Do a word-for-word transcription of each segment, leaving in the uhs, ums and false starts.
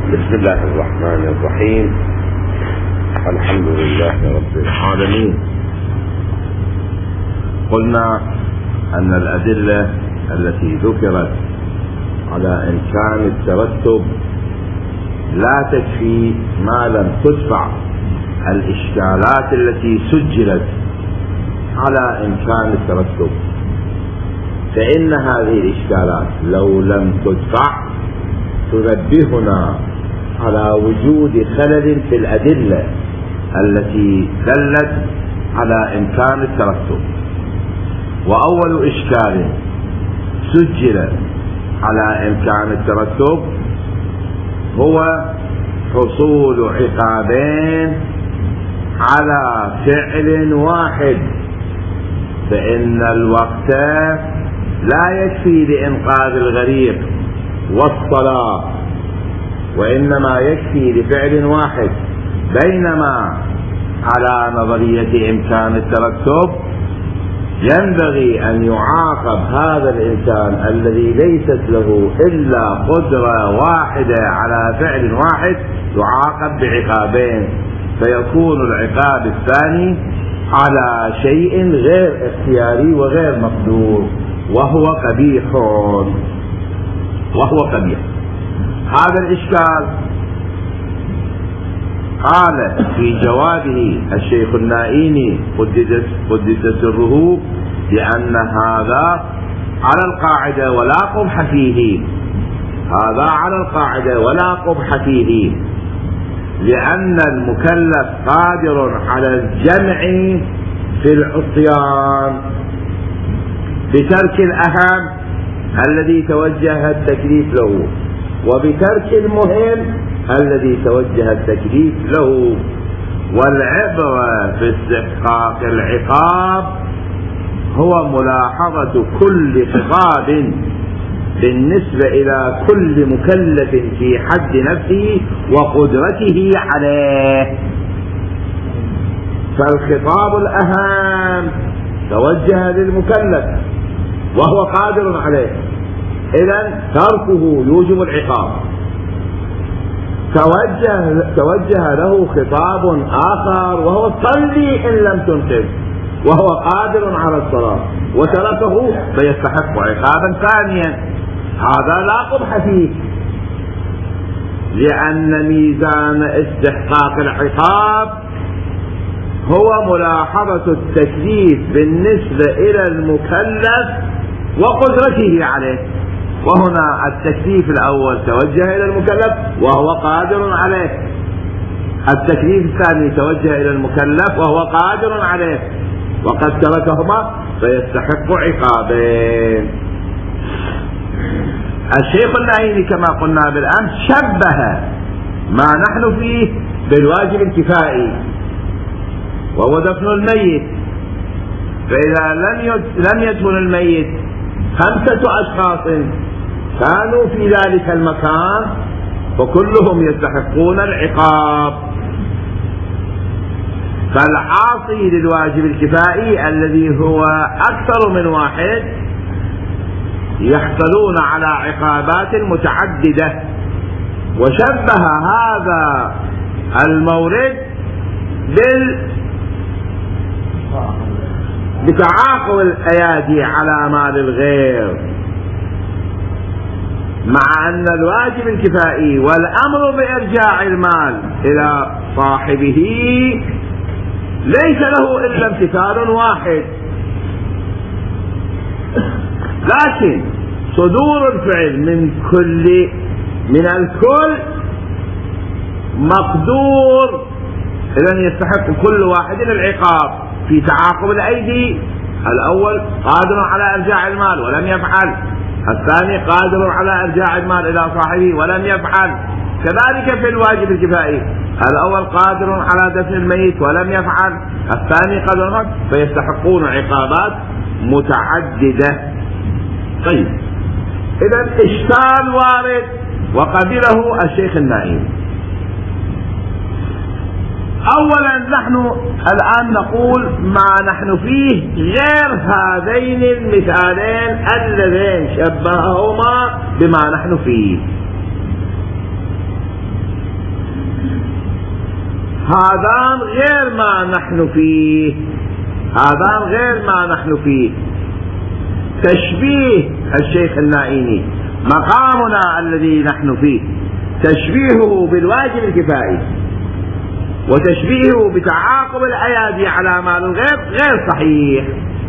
بسم الله الرحمن الرحيم. الحمد لله رب العالمين. قلنا أن الأدلة التي ذكرت على إمكان الترتب لا تكفي ما لم تدفع الإشكالات التي سجلت على إمكان الترتب، فإن هذه الإشكالات لو لم تدفع تنبهنا على وجود خلل في الأدلة التي دلت على إمكان الترتب. وأول إشكال سجل على إمكان الترتب هو حصول عقابين على فعل واحد، فإن الوقت لا يكفي لإنقاذ الغريق والصلاة، وإنما يكفي لفعل واحد، بينما على نظرية إمكان الترتب ينبغي أن يعاقب هذا الإنسان الذي ليست له إلا قدرة واحدة على فعل واحد، يعاقب بعقابين، فيكون العقاب الثاني على شيء غير اختياري وغير مقدور، وهو قبيح وهو قبيح. هذا الإشكال قال في جوابه الشيخ النائيني قدس سره لأن هذا على القاعدة ولا قبح فيه، هذا على القاعدة ولا قبح فيه، لأن المكلف قادر على الجمع في العصيان بترك الأهم الذي توجه التكليف له، وبترك المهم الذي توجه التكليف له. والعبرة في استحقاق العقاب هو ملاحظة كل خطاب بالنسبة إلى كل مكلف في حد نفسه وقدرته عليه. فالخطاب الأهم توجه للمكلف وهو قادر عليه، إذن تركه يوجب العقاب. توجه, توجه له خطاب آخر وهو صلي إن لم تنقذ، وهو قادر على الصلاة وتركه فيستحق عقابا ثانيا، هذا لا قبح فيه، لأن ميزان استحقاق العقاب هو ملاحظة التكليف بالنسبة إلى المكلف وقدرته عليه، وهنا التكليف الأول توجه إلى المكلف وهو قادر عليه، التكليف الثاني توجه إلى المكلف وهو قادر عليه، وقد تركهما فيستحق عقابين. الشيخ النائيني كما قلنا بالأمس شبه ما نحن فيه بالواجب الكفائي وهو دفن الميت، فإذا لم يدفن الميت خمسة أشخاص كانوا في ذلك المكان فكلهم يستحقون العقاب، فالعاصي للواجب الكفائي الذي هو أكثر من واحد يحصلون على عقابات متعددة. وشبه هذا المورد بال بتعاقب الأيادي على مال الغير، مع أن الواجب الكفائي والأمر بإرجاع المال إلى صاحبه ليس له إلا امتثال واحد، لكن صدور الفعل من كل من الكل مقدور، إذن يستحق كل واحد العقاب. في تعاقب الأيدي الأول قادر على إرجاع المال ولم يفعل، الثاني قادر على إرجاع المال إلى صاحبه ولم يفعل، كذلك في الواجب الكفائي الأول قادر على دفن الميت ولم يفعل، الثاني قادر، فيستحقون عقابات متعددة. طيب، إذن إشكال وارد وقبله الشيخ النائيني. أولا نحن الآن نقول ما نحن فيه غير هذين المثالين اللذين شبههما بما نحن فيه. هذان غير ما نحن فيه، هذان غير ما نحن فيه. تشبيه الشيخ النائيني مقامنا الذي نحن فيه تشبيهه بالواجب الكفائي وتشبيهه بتعاقب الأيادي على مال الغير غير صحيح،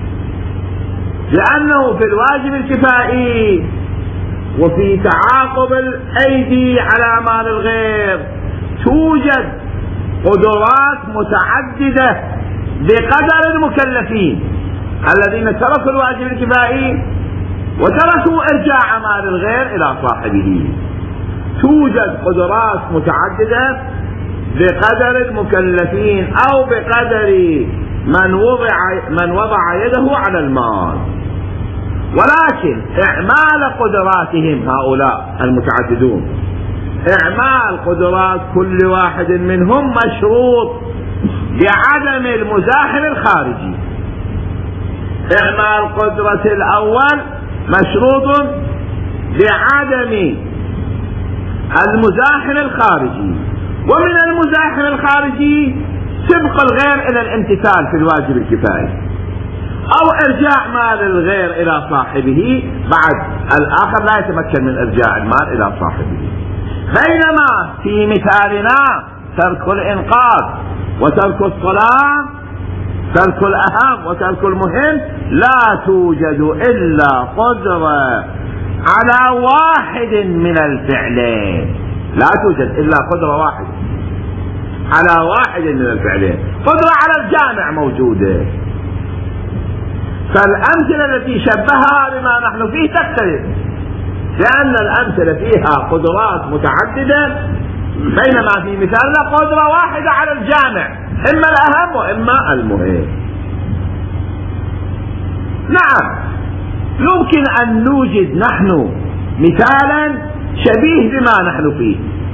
لأنه في الواجب الكفائي وفي تعاقب الأيدي على مال الغير توجد قدرات متعددة بقدر المكلفين الذين تركوا الواجب الكفائي وتركوا إرجاع مال الغير إلى صاحبه. توجد قدرات متعددة بقدر المكلفين أو بقدر من وضع من وضع يده على المال، ولكن إعمال قدراتهم هؤلاء المتعددون، إعمال قدرات كل واحد منهم مشروط بعدم المزاحم الخارجي. إعمال قدرة الأول مشروط بعدم المزاحم الخارجي، ومن المزاحم الخارجي سبق الغير إلى الامتثال في الواجب الكفائي أو إرجاع مال الغير إلى صاحبه، بعد الآخر لا يتمكن من إرجاع المال إلى صاحبه. بينما في مثالنا ترك الإنقاذ وترك الصلاة، ترك الأهم وترك المهم، لا توجد إلا قدرة على واحد من الفعلين، لا توجد إلا قدرة واحدة على واحد من الفعلين. قدرة على الجامع موجودة، فالأمثلة التي شبهها بما نحن فيه تختلف، لأن الأمثلة فيها قدرات متعددة، بينما في مثالنا قدرة واحدة على الجامع، إما الأهم وإما المهم. نعم، يمكن أن نوجد نحن مثالا شبيه بما نحن فيه،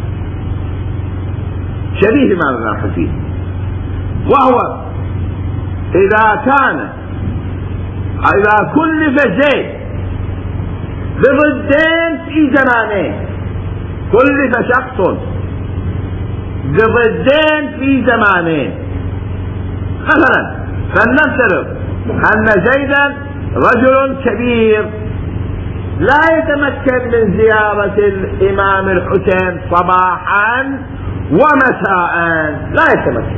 شبيه بما نحن فيه، وهو إذا كان إذا كلف زيد بضدين في زمانين، كلف شخص بضدين في زمانين، مثلا فلنفترض أن زيدا رجل كبير لا يتمكن من زيارة الإمام الحسين صباحا ومساء، لا يتمكن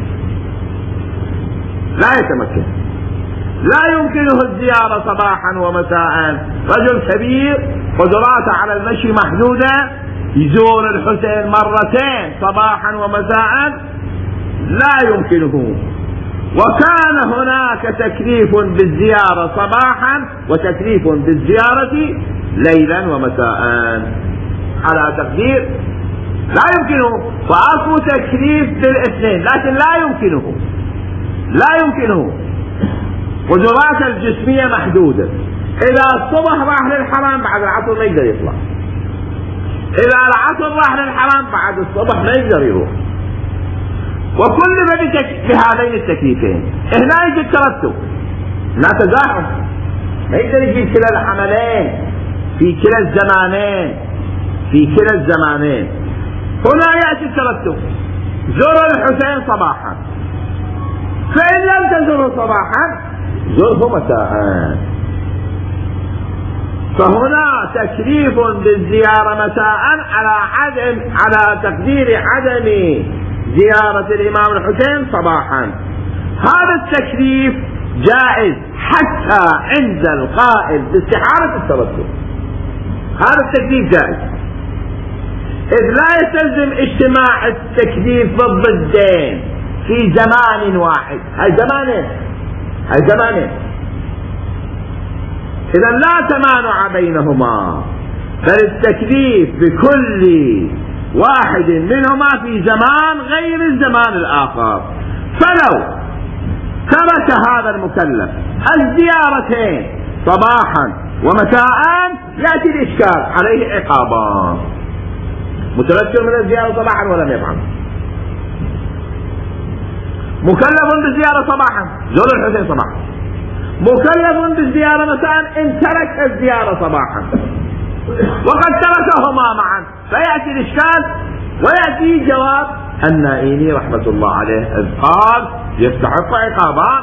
لا يتمكن لا يمكنه الزيارة صباحا ومساء. رجل كبير قدراته على المشي محدودة، يزور الحسين مرتين صباحا ومساء لا يمكنه. وكان هناك تكليف بالزيارة صباحا وتكليف بالزيارة ليلا ومساء، على تقدير لا يمكنه، فأصل تكليف بالاثنين، لكن لا يمكنه لا يمكنه قدرات الجسمية محدودة. إذا الصبح راح للحرام بعد العصر ما يقدر يطلع، إذا العصر راح للحرام بعد الصبح ما يقدر يروح، وكل ما بهذين التكليفين هنا يجي الترتب، لا تزاحم، ما يقدر يجي كلا العملين في كلا الزمانين في كلا الزمانين. هنا يأتي الترتب، زر الحسين صباحا، فإن لم تزره صباحا زره مساء. فهنا تكليف بالزيارة مساء على عدم على تقدير عدم زيارة الإمام الحسين صباحا. هذا التكليف جائز حتى عند القائل باستحالة الترتب، هذا التكليف جائز، إذ لا يستلزم اجتماع التكليف بالضدين في زمان واحد، هاي زمانين هاي زمانين إذا لا تمانع بينهما، بل التكليف بكل واحد منهما في زمان غير الزمان الآخر. فلو ترك هذا المكلف الزيارتين صباحا ومساء يأتي الإشكال، عليه عقابان: متمكن من الزيارة صباحا ولم يفعل، مكلف بالزيارة صباحا زور الحسين صباحا، مكلف بالزيارة مساء إن ترك الزيارة صباحا، وقد تركهما معا، فيأتي الإشكال ويأتي جواب النائيني رحمة الله عليه إذ قال يستحق عقابان،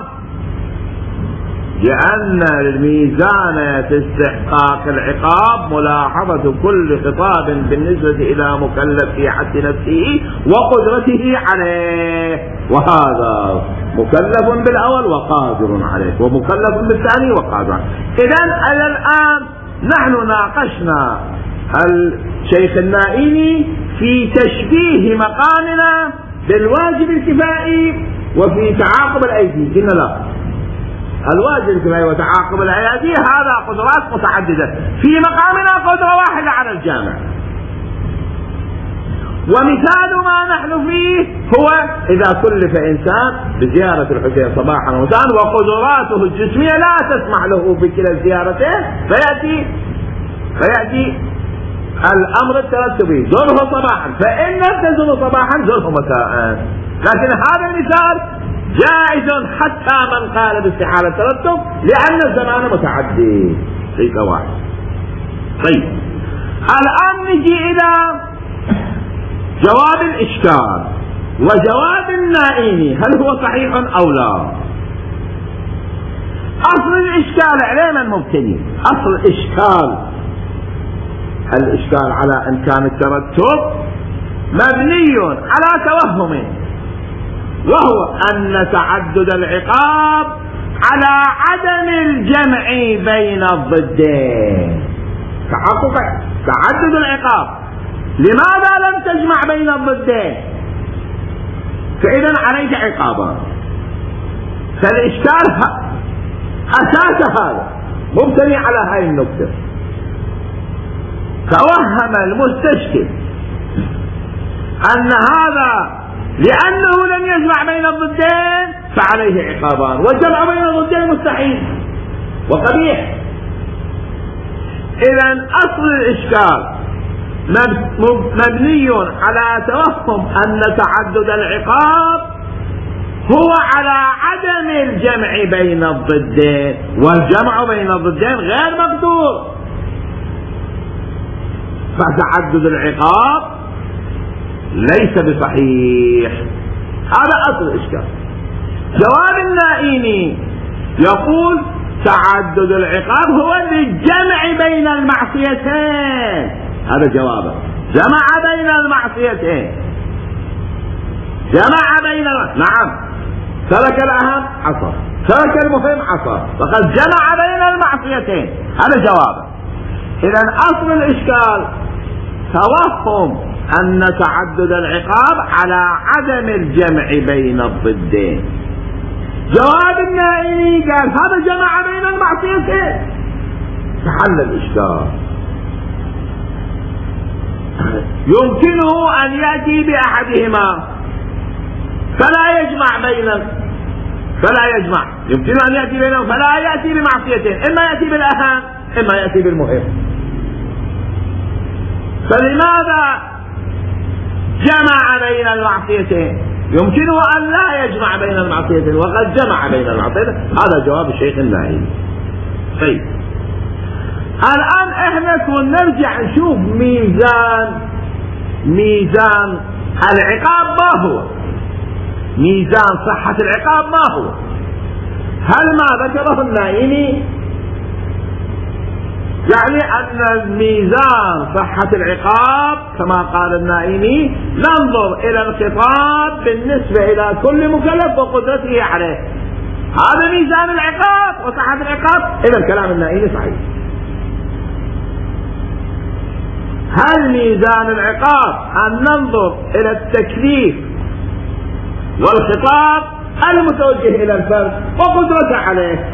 لأن الميزان في استحقاق العقاب ملاحظة كل خطاب بالنسبة إلى مكلف في حد نفسه وقدرته عليه، وهذا مكلف بالأول وقادر عليه، ومكلف بالثاني وقادر عليه. إذن الآن نحن ناقشنا الشيخ النائيني في تشبيه مقامنا بالواجب الكفائي وفي تعاقب الأيدي. قلنا لا، الواجب الكفائي وتعاقب الأيدي هذا قدرات متعددة، في مقامنا قدرة واحدة على الجامع. ومثال ما نحن فيه هو إذا كلف إنسان بزيارة الحسين صباحا ومساء وقدراته الجسمية لا تسمح له بكلا الزيارتين، فيأتي فيأتي الأمر الترتبي: زره صباحا، فإن لم تزره صباحا زره مساء. لكن هذا المثال جائز حتى من قال باستحالة الترتب، لأن الزمان متعدي ليس واحد. طيب، الآن نجي إلى جواب الإشكال وجواب النائيني، هل هو صحيح أو لا؟ أصل الإشكال عليه من مبتني؟ أصل الإشكال الإشكال على إمكان الترتب مبني على توهم، وهو أن تعدد العقاب على عدم الجمع بين الضدين. تحقق تعدد العقاب، لماذا لم تجمع بين الضدين؟ فإذا عليك عقابان. فالإشكال أساس هذا مبتني على هذه النقطة. توهم المستشكل أن هذا لأنه لم يجمع بين الضدين فعليه عقابان، والجمع بين الضدين مستحيل وقبيح. إذن أصل الإشكال مبني على توهم أن تعدد العقاب هو على عدم الجمع بين الضدين، والجمع بين الضدين غير مقدور، فتعدد العقاب ليس بصحيح. هذا أصل الإشكال. جواب النائيني يقول تعدد العقاب هو للجمع بين المعصيتين. هذا جوابه، جمع بين المعصيتين، جمع بين نعم ترك الأهم عصر، ترك المهم عصر، فقد جمع بين المعصيتين. هذا جوابه. إذن أصل الإشكال توهم أن تعدد العقاب على عدم الجمع بين الضدين. جواب النائيني قال هذا جمع بين المعصيتين، فحل الإشكال. يمكنه أن يأتي بأحدهما فلا يجمع بين فلا يجمع يمكنه أن يأتي بينهم فلا يأتي بمعصيتين، إما يأتي بالأهم إما يأتي بالمهم. فلماذا جمع بين المعصيتين؟ يمكنه أن لا يجمع بين المعصيتين وقد جمع بين المعصيتين. هذا جواب الشيخ النائيني. طيب، الآن احنا كنا نرجع نشوف ميزان ميزان العقاب ما هو، ميزان صحة العقاب ما هو. هل ما ذكره النائيني يعني أن الميزان صحة العقاب كما قال النائيني ننظر إلى الخطاب بالنسبة إلى كل مكلف وقدرته عليه، هذا ميزان العقاب وصحة العقاب؟ إذا كلام النائيني صحيح. هل ميزان العقاب أن ننظر إلى التكليف والخطاب المتوجه إلى الفرد وقدرته عليه؟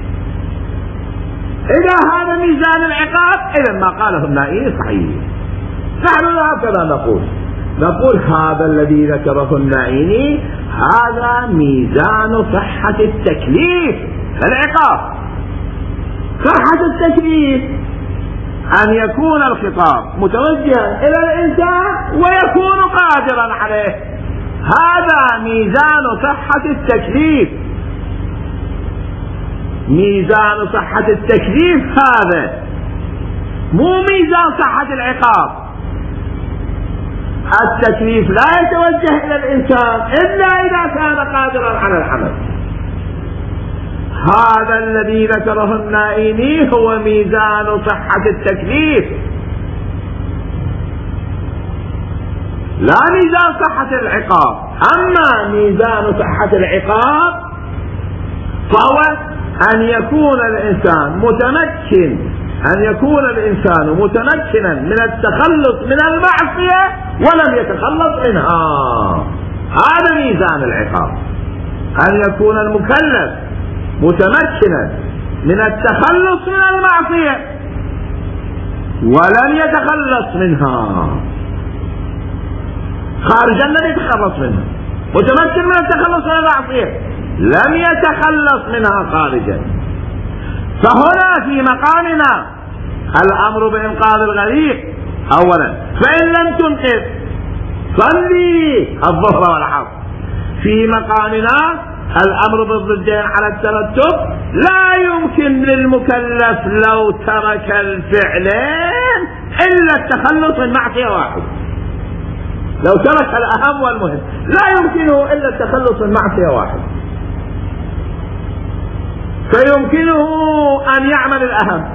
إذا هذا ميزان العقاب إذا ما قاله النائيني صحيح. نحن هكذا نقول نقول هذا الذي ذكره النائيني هذا ميزان صحة التكليف العقاب. صحة التكليف أن يكون الخطاب متوجها إلى الإنسان ويكون قادرا عليه، هذا ميزان صحة التكليف. ميزان صحة التكليف هذا، مو ميزان صحة العقاب. التكليف لا يتوجه إلى الإنسان إلا إذا كان قادرا على العمل. هذا الذي ذكره النائمي هو ميزان صحة التكليف، لا ميزان صحة العقاب. أما ميزان صحة العقاب فهو أن يكون الإنسان متمكن أن يكون الإنسان متمكنا من التخلص من المعصية ولم يتخلص منها. هذا ميزان العقاب، أن يكون المكلف متمكنا من التخلص من المعصية ولم يتخلص منها. خارجا لم يتخلص منها، متمكن من التخلص من المعصية لم يتخلص منها خارجا. فهنا في مقامنا الأمر بإنقاذ الغريق أولا، فإن لم تنقذ صلي الظهر والعصر. في مقامنا الأمر بالضدين على الترتب، لا يمكن للمكلف لو ترك الفعلين إلا التخلص من معصية واحد. لو ترك الأهم والمهم لا يمكنه إلا التخلص من معصية واحد، فيمكنه أن يعمل الأهم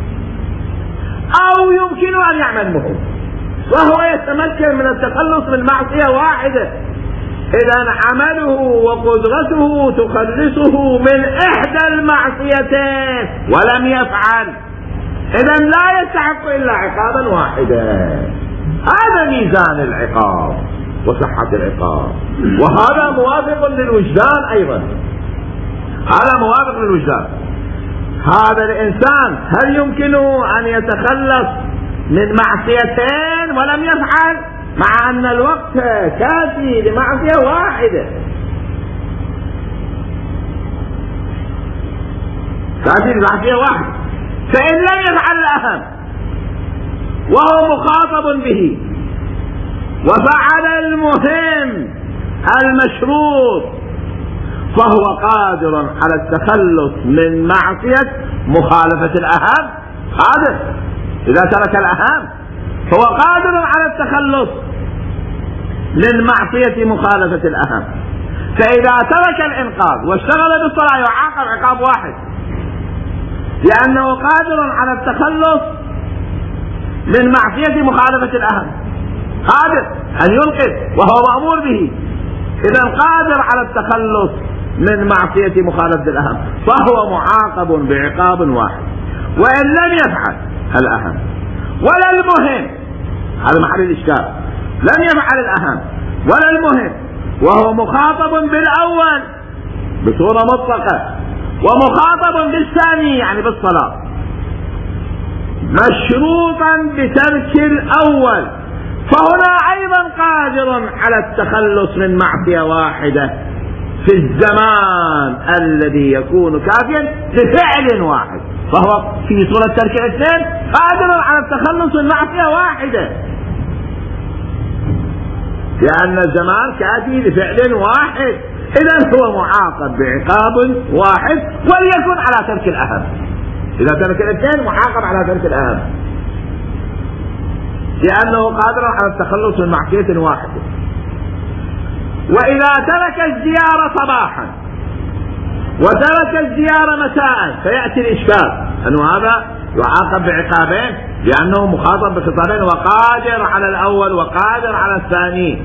أو يمكنه أن يعمل المهم، وهو يتمكن من التخلص من معصية واحدة. إذا عمله وقدرته تخلصه من إحدى المعصيتين ولم يفعل، إذا لا يستحق إلا عقابا واحدا. هذا ميزان العقاب وصحة العقاب، وهذا موافق للوجدان أيضا. هذا موافق للوجدان. هذا الإنسان هل يمكنه أن يتخلص من معصيتين ولم يفعل، مع أن الوقت كافي لمعصية واحدة؟ كافي لمعصية واحدة. فإن لم يفعل الأهم وهو مخاطب به وفعل المهم المشروط فهو قادر على التخلص من معصية مخالفة الأهم. قادر إذا ترك الأهم فهو قادر على التخلص من معصية مخالفة الأهم. فإذا ترك الإنقاذ واشتغل بالصلاة يعاقب عقاب واحد، لأنه قادر على التخلص من معصية مخالفة الأهم، قادر أن ينقذ وهو مأمور به، إذا قادر على التخلص من معصية مخالفة الأهم، فهو معاقب بعقاب واحد. وإن لم يفعل الأهم ولا المهم، هذا محل الإشكال، لم يفعل الأهم ولا المهم وهو مخاطب بالأول بصورة مطلقة ومخاطب بالثاني يعني بالصلاة، مشروطا بترك الأول، فهنا أيضا قادر على التخلص من معصية واحدة في الزمان الذي يكون كافيا بفعل واحد، فهو في صورة ترك الاثنين قادر على التخلص من معصية واحدة، لأن الزمان كافي لفعل واحد. إذا هو معاقب بعقاب واحد وليكن على ترك الأهم. إذا ترك الاثنين معاقب على ترك الأهم، لأنه قادر على التخلص من معصية واحدة. وإذا ترك الزيارة صباحا وترك الزيارة مساء فيأتي الإشكال أنه هذا يعاقب بعقابين، لأنه مخاطب بخطابين وقادر على الأول وقادر على الثاني.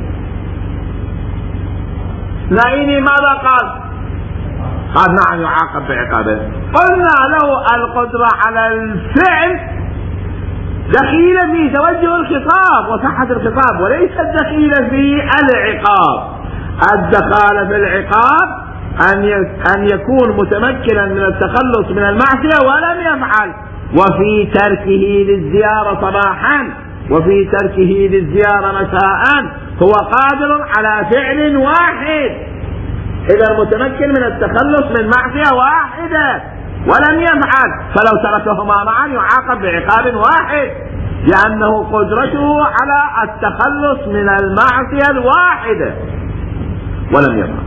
نائني ماذا قال؟ قال نعم يعاقب بعقابين. قلنا له القدرة على الفعل دخيلة في توجه الخطاب وصحة الخطاب، وليس الدخيلة في العقاب. الدخالة في العقاب أن يكون متمكنا من التخلص من المعصية ولم يفعل، وفي تركه للزيارة صباحا وفي تركه للزيارة مساء هو قادر على فعل واحد. إذا متمكن من التخلص من معصية واحدة ولم يفعل، فلو تركهما معا يعاقب بعقاب واحد، لأنه قدرته على التخلص من المعصية الواحدة ولم يفعل،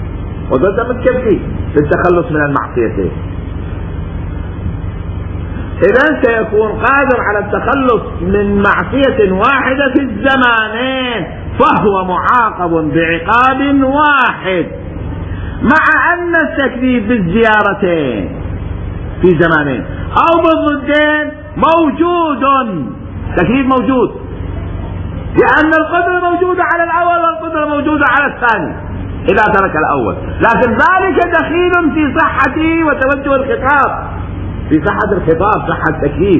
قدرته متكفي في التخلص من المعصيتين. إذن سيكون قادر على التخلص من معصية واحدة في الزمانين، فهو معاقب بعقاب واحد، مع أن التكليف بالزيارتين في زمانين أو بالضدين موجود، تكليف موجود، لأن القدرة موجودة على الأول والقدرة موجودة على الثاني إذا ترك الأول، لكن ذلك دخيل في صحة وتوجه الخطاب، في صحة الخطاب، صحة التكليف.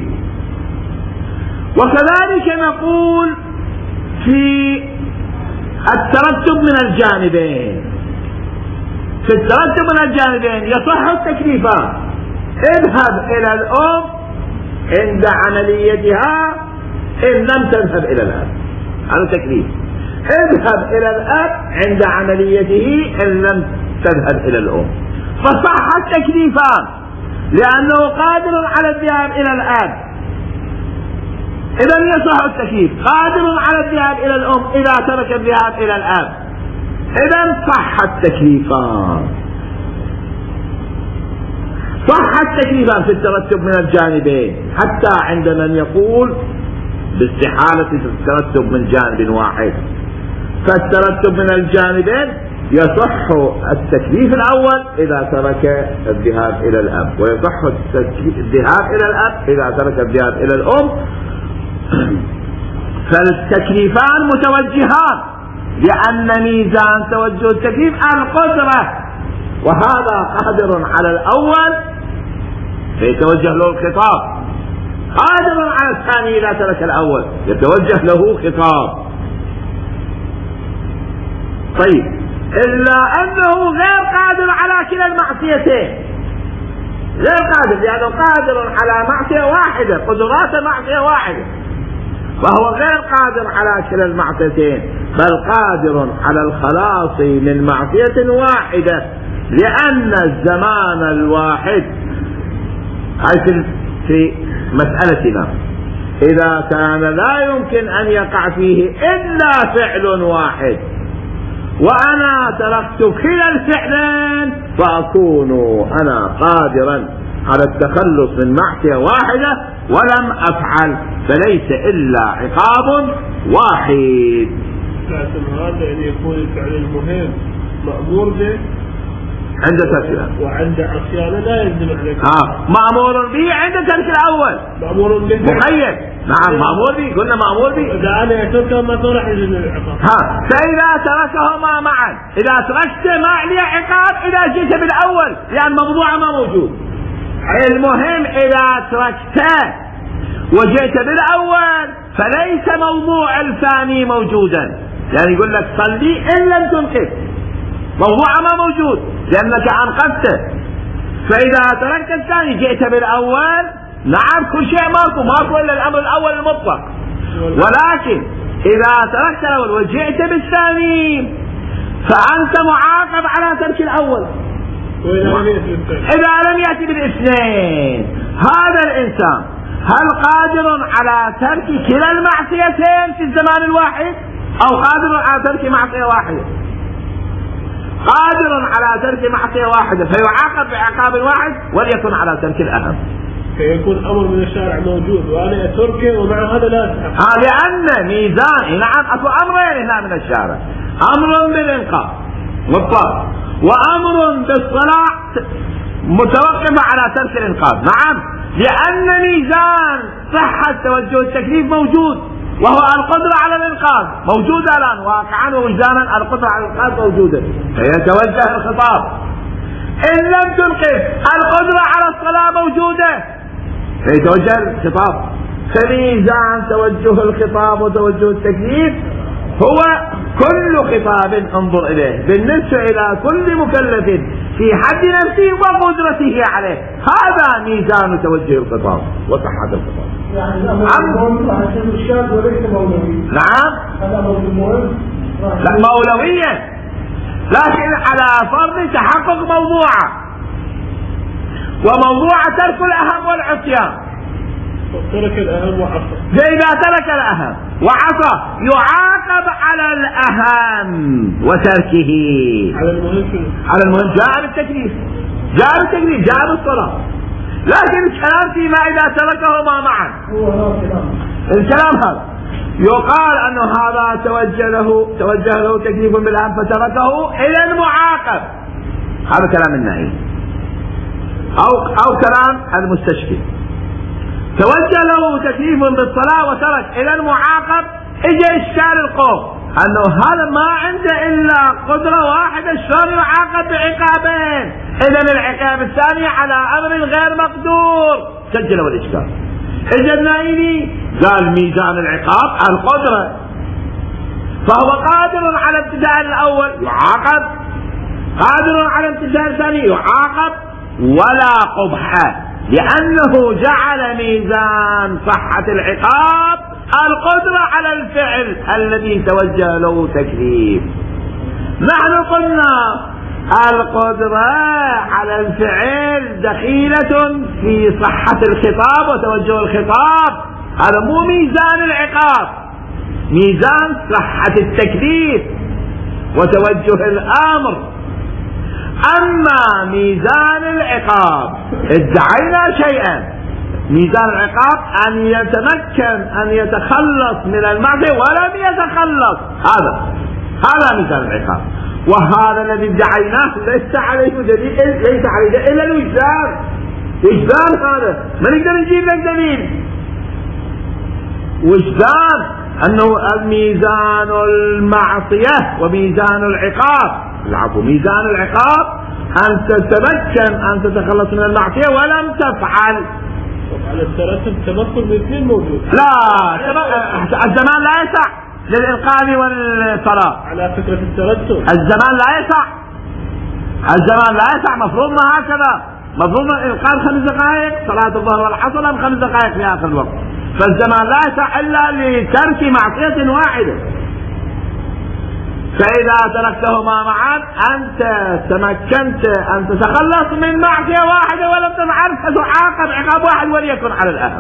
وكذلك نقول في الترتب من الجانبين، في الترتب من الجانبين يصح التكليفان: اذهب إلى الأم عند عمليتها إن لم تذهب إلى الأب، هذا تكليف. اذهب إلى الأب عند عمليته إن لم تذهب إلى الأم، فصح التكليفان لأنه قادر على الذهاب إلى الأب، إذن يصح التكليف. قادر على الذهاب إلى الأم إذا ترك الذهاب إلى الأب، إذن صح التكليفان. صح التكليفان في الترتب من الجانبين، حتى عند من يقول باستحالة الترتب من جانب واحد، فالترتب من الجانبين يصح التكليف الأول إذا ترك الذهاب إلى الأب، ويصح الذهاب إلى الأب إذا ترك الذهاب إلى الأم. فالتكليفان متوجهان، لأن ميزان توجه التكليف القدرة، وهذا قادر على الأول فيتوجه له الخطاب، قادر على الثاني إذا ترك الأول يتوجه له خطاب. طيب، إلا أنه غير قادر على كلا المعصيتين، غير قادر، لأنه قادر على معصية واحدة، قدرات معصية واحدة، فهو غير قادر على كلا المعصيتين، بل قادر على الخلاص من معصية واحدة، لأن الزمان الواحد هاي في مسألتنا إذا كان لا يمكن أن يقع فيه إلا فعل واحد، وأنا تركت كلا الفعلين، فأكون أنا قادرا على التخلص من معصية واحدة ولم أفعل، فليس إلا عقاب واحد. هذا يعني يكون الفعل المهم مأمور به عند ترك، وعند عصيان لا يلزم عليك. آه مأمور به عند ترك الأول، مأمور به مقيد. نعم مأمور به، قلنا مأمور به. إذا أنا أتركه ما صلح يلزم العقاب. ها، فإذا تركهما معا، إذا تركت ما عليه عقاب إذا جئت بالأول، لأن موضوع ما موجود. المهم إذا تركته وجئت بالأول فليس موضوع الثاني موجودا، يعني يقول لك صلي إن لم تنقذ، موضوع ما موجود لأنك أنقذته. فإذا تركت الثاني جئت بالأول، نعم كل شيء ماكو ماكو إلا الأمر الأول المطلق، ولكن إذا تركت الأول وجئت بالثاني فأنت معاقب على ترك الأول إذا لم يأتي بالاثنين. هذا الإنسان هل قادر على ترك كلا المعصيتين في الزمان الواحد، أو قادر على ترك معصية واحدة؟ قادر على ترك معصية واحدة فيعاقب بعقاب واحد، وليكن على ترك الأهم. فيكون أمر من الشارع موجود وأنا أتركه ومع هذا لا أتحقق. ها، لأن ميزان، نعم أكو أمرين هنا من الشارع: أمر بالإنقاذ مطلق، وأمر بالصلاة متوقف على ترك الإنقاذ. نعم، لأن ميزان صحة توجه التكليف موجود، وهو القدرة على الإنقاذ موجودة الآن واقعا ووجدانا، القدرة على الإنقاذ موجودة، فيتوجه الخطاب. إن لم تنقذ القدرة على الصلاة موجودة، فيتوجه الخطاب. فميزان توجه الخطاب وتوجه التكليف هو كل خطاب انظر إليه بالنسبة إلى كل مكلف في حد نفسه وقدرته عليه، هذا ميزان توجه الخطاب وصحة الخطاب. يعني الأمر عشان الشاذ وليس مولوي. نعم، الأمر المهم لا مولويا، لكن على فرض تحقق موضوعه، وموضوع ترك الأهم والعصيان. ترك الأهم وعصى، فإذا ترك الأهم وعصى يعاقب على الأهم وتركه. على المهم على المهم جاء بالتكليف، جاء بالتكليف، جاء بالصلاة، لكن الكلام فيما إذا تركهما معا. الكلام هذا يقال أنه هذا توجه له توجه له تكليف بالأهم فتركه إلى المعاقب، هذا كلام النائي، أو أو كلام المستشفي. توجه له تكليف بالصلاة وترك إلى المعاقب، إجا إشكال القوم أنه هذا ما عنده إلا قدرة واحدة، شلون يعاقب بعقابين؟ إذا العقاب الثاني على أمر غير مقدور، سجلوا الإشكال. إجا النائي قال ميزان العقاب القدرة، فهو قادر على ابتداء الأول يعاقب، قادر على ابتداء الثاني يعاقب، ولا قبح، لأنه جعل ميزان صحة العقاب القدرة على الفعل الذي توجه له تكليف. نحن قلنا القدرة على الفعل دخيلة في صحة الخطاب وتوجه الخطاب، هذا مو ميزان العقاب، ميزان صحة التكليف وتوجه الأمر. أما ميزان العقاب ادعينا شيئا، ميزان العقاب أن يتمكن أن يتخلص من المعصية ولم يتخلص، هذا هذا ميزان العقاب، وهذا الذي ادعيناه ليس عليه دليل، ليس عليه إلا الوجدان. وجدان هذا ما نقدر نجيب لك دليل، وجدان أنه الميزان المعصية وميزان العقاب، العفو ميزان العقاب أن تتمكن أن تتخلص من المعصية ولم تفعل. على الترتب تمكن الاثنين موجود. لا الزمان لا يسع للإنقاذ والصلاة. على فكرة الترتب الزمان لا يسع، الزمان لا يسع، مفروض ما هكذا، مفروض الإنقاذ خمس دقائق، صلاة الظهر والعصر خمس دقائق في آخر الوقت، فالزمان لا يسع إلا لترك معصية واحدة. فإذا تركتهما معا أنت تمكنت أن تتخلص من معصية واحدة ولم تفعل، فتعاقب عقاب واحد وليكن على الأهم.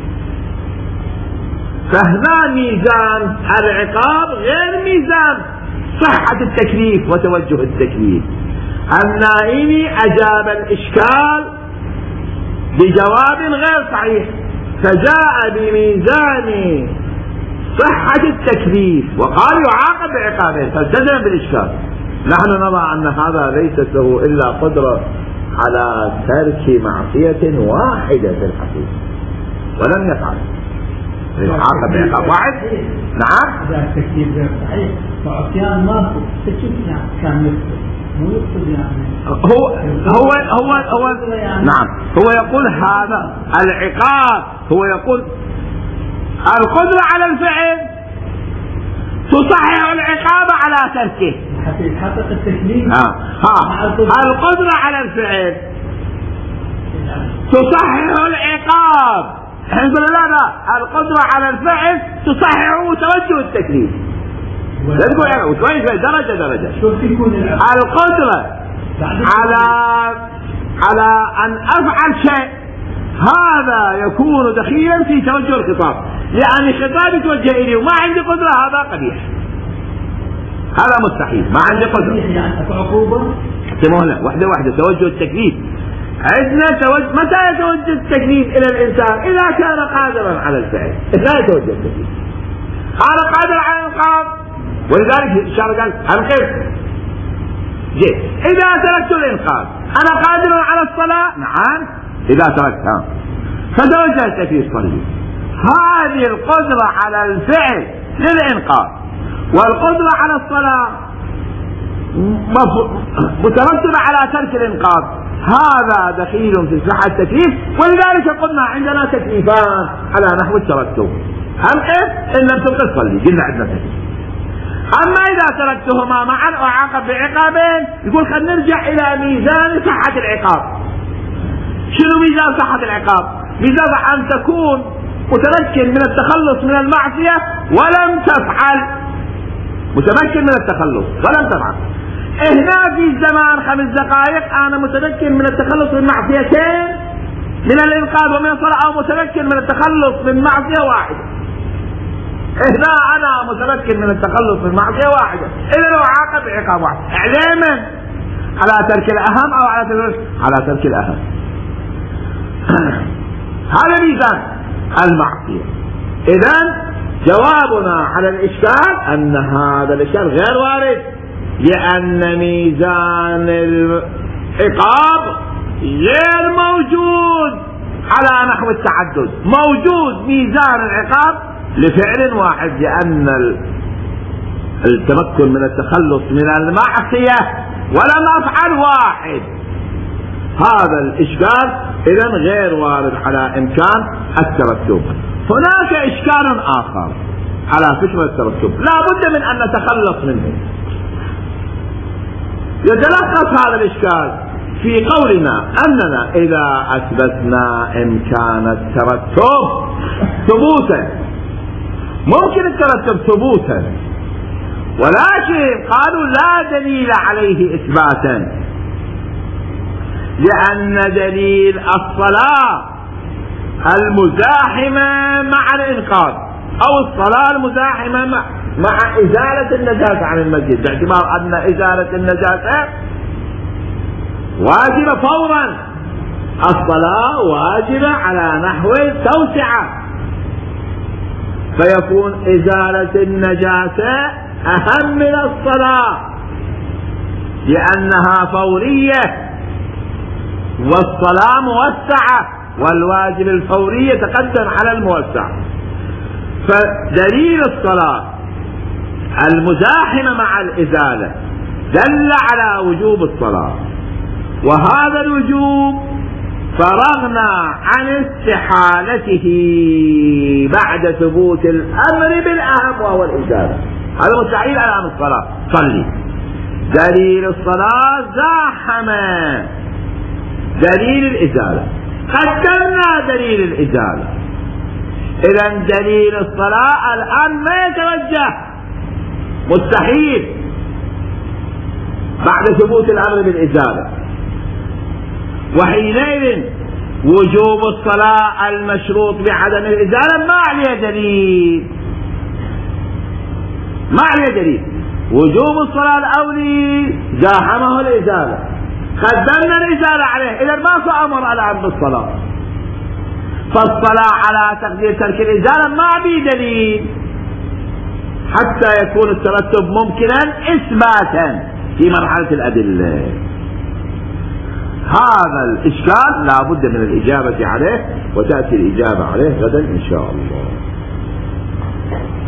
فهنا ميزان العقاب غير ميزان صحة التكليف وتوجه التكليف. النائمي أجاب الإشكال بجواب غير صحيح، فجاء بميزان صحة التكليف وقال يعاقب بعقابين، فالتزم بالإشكال. نحن نرى أن هذا ليست له إلا قدرة على ترك معصية واحدة في الحقيقة ولم يفعل، يعاقب بعقاب واحد. نعم إذا التكليف غير صحيح فعصيان ماكو، تشوفنا كان يقصد مو يقصد يعني هو هو هو هو نعم هو يقول هذا العقاب، هو يقول القدرة على الفعل تصحح العقاب على تركه. حقيقة التكليف ها ها القدرة على الفعل تصحح العقاب، نقول لا لا القدرة على الفعل تصحح توجه التكليف. لا تقول يعني شوي شوي درجة درجة. القدرة على على أن أفعل شيء هذا يكون دخيلا في توجه الخطاب، يعني خطاب يتوجه إليه وما عندي قدرة، هذا قبيح، هذا مستحيل، ما عندي قدرة. يعني عقوبة سمونا واحدة واحدة. توجه التكليف عندنا توجه، متى يتوجه التكليف إلى الإنسان؟ إذا كان قادرا على الفعل لا يتوجه التكليف. أنا قادر على الإنقاذ، ولذلك الشرع قال أنقذ. جيد إذا تركت الإنقاذ أنا قادر على الصلاة؟ نعم إذا تركتها فتوجه التكليف صلي. هذه القدرة على الفعل للإنقاذ والقدرة على الصلاة مترتبة على ترك الإنقاذ، هذا دخيل في صحة التكليف. ولذلك قلنا عندنا تكليفان على نحو الترتب، أنقذ إن لم تنقذ صلي، قلنا عندنا تكليف. أما إذا تركتهما معا وعاقب بعقابين، يقول خلينا نرجع إلى ميزان صحة العقاب. شنو ميزان صحة العقاب؟ ميزان أن تكون متمكن من التخلص من المعصية ولم تفعل، متمكن من التخلص ولم تفعل. هنا في الزمان خمس دقائق أنا متمكن من التخلص من معصيتين من الإنقاذ ومن الصلاة، أو متمكن من التخلص من معصية واحدة. هنا أنا متمكن من التخلص من معصية واحدة، إذا لو عاقب عقاب واحد على من؟ على ترك الأهم أو على ترك على ترك الأهم. هذا ميزان المعصية. إذن جوابنا على الإشكال أن هذا الإشكال غير وارد، لأن ميزان العقاب غير موجود على نحو التعدد، موجود ميزان العقاب لفعل واحد، لأن التمكن من التخلص من المعصية ولم أفعل واحد. هذا الإشكال إذن غير وارد على إمكان الترتب. هناك إشكال آخر على فكرة الترتب لا بد من أن نتخلص منه. يتلخص هذا الإشكال في قولنا أننا إذا أثبتنا إمكان الترتب ثبوتا، ممكن الترتب ثبوتا، ولكن قالوا لا دليل عليه إثباتا، لأن دليل الصلاة المزاحمة مع الإنقاذ أو الصلاة المزاحمة مع, مع إزالة النجاسة عن المسجد، باعتبار أن إزالة النجاسة واجبة فورا، الصلاة واجبة على نحو التوسعة، فيكون إزالة النجاسة أهم من الصلاة لأنها فورية، والصلاة موسعة، والواجب الفوري يتقدم على الموسع. فدليل الصلاة المزاحمة مع الإزالة دل على وجوب الصلاة، وهذا الوجوب فرغنا عن استحالته بعد ثبوت الأمر بالأهم وهو الإزالة. هذا مستحيل على الصلاة صلي. دليل الصلاة زاحمة دليل الإزالة، قدمنا دليل الإزالة، إذن دليل الصلاة الآن ما يتوجه، مستحيل بعد ثبوت الأمر بالإزالة، وحينئذ وجوب الصلاة المشروط بعدم الإزالة ما عليه دليل، ما عليه دليل. وجوب الصلاة الأولي زاحمه الإزالة، قدمنا الإزالة عليه، إذا ما سأمر الآن بالصلاة، فالصلاة على تقدير ترك الإزالة ما به دليل حتى يكون الترتب ممكنا إثباتا في مرحلة الأدلة. هذا الإشكال لا بد من الإجابة عليه، وتأتي الإجابة عليه غدا إن شاء الله.